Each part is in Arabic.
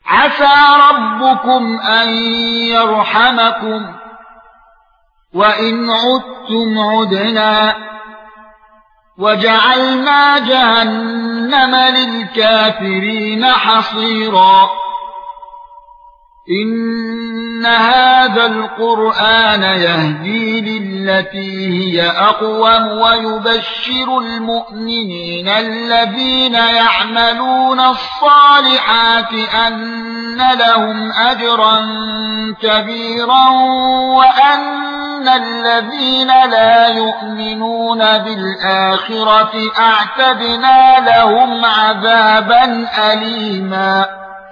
عسى ربكم أن يرحمكم وإن عدتم عدنا وجعلنا جهنم للكافرين حصيرا إن هذا القرآن يهدي للتي هي أقوم ويبشر المؤمنين الذين يعملون الصالحات أن لهم أجرا كبيرا وأن الذين لا يؤمنون بالآخرة أعتدنا لهم عذابا أليما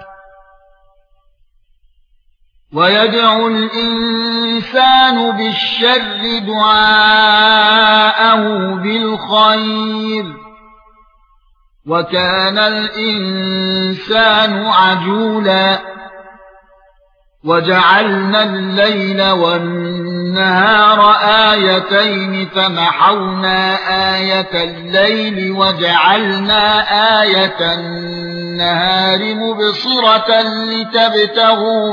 ويدعو الإنسان بالشر دعاءه بالخير وكان الإنسان عجولا وجعلنا الليل والنهار آيتين فمحونا آية الليل وجعلنا آية النهار مبصرة لتبتغوا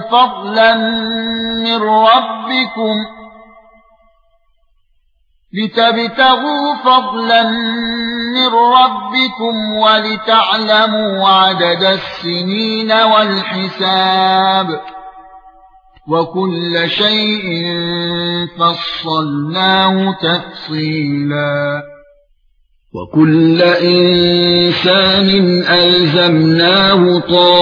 فضلا من ربكم ولتعلموا عدد السنين والحساب وكل شيء فصلناه تفصيلا وكل إنسان ألزمناه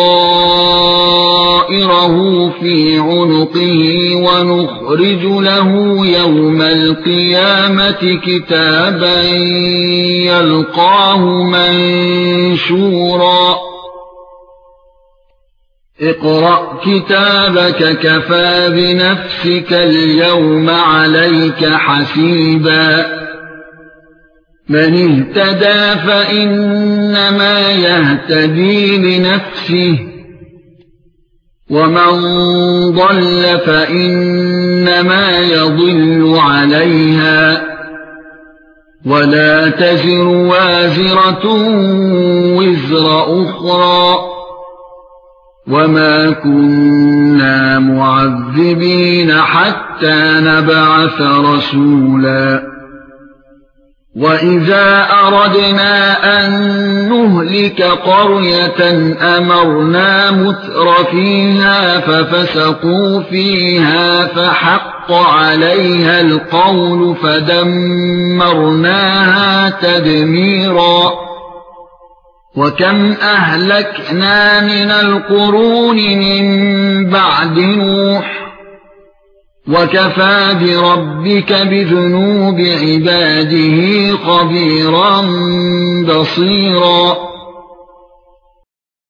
طائره في عنقه ونخرج له يوم القيامة كتابا يلقاه منشورا اقرأ كتابك كفى بنفسك اليوم عليك حسيبا من اهتدى فإنما يهتدي لنفسه ومن ضل فإنما يضل عليها ولا تزر وازرة وزر أخرى وما كنا معذبين حتى نبعث رسولا وَإِذَا أَرَدْنَا أَن نُّهْلِكَ قَرْيَةً أَمَرْنَا مُتْرَفِيهَا فَفَسَقُوا فِيهَا فَحَقَّ عَلَيْهَا الْقَوْلُ فَدَمَّرْنَاهَا تَدْمِيرًا وَكَمْ أَهْلَكْنَا مِنَ الْقُرُونِ مِن بَعْدِ نُوحٍ وَكَفَى بِرَبِّكَ بِذُنُوبِ عِبَادِهِ خَبِيرًا بَصِيرًا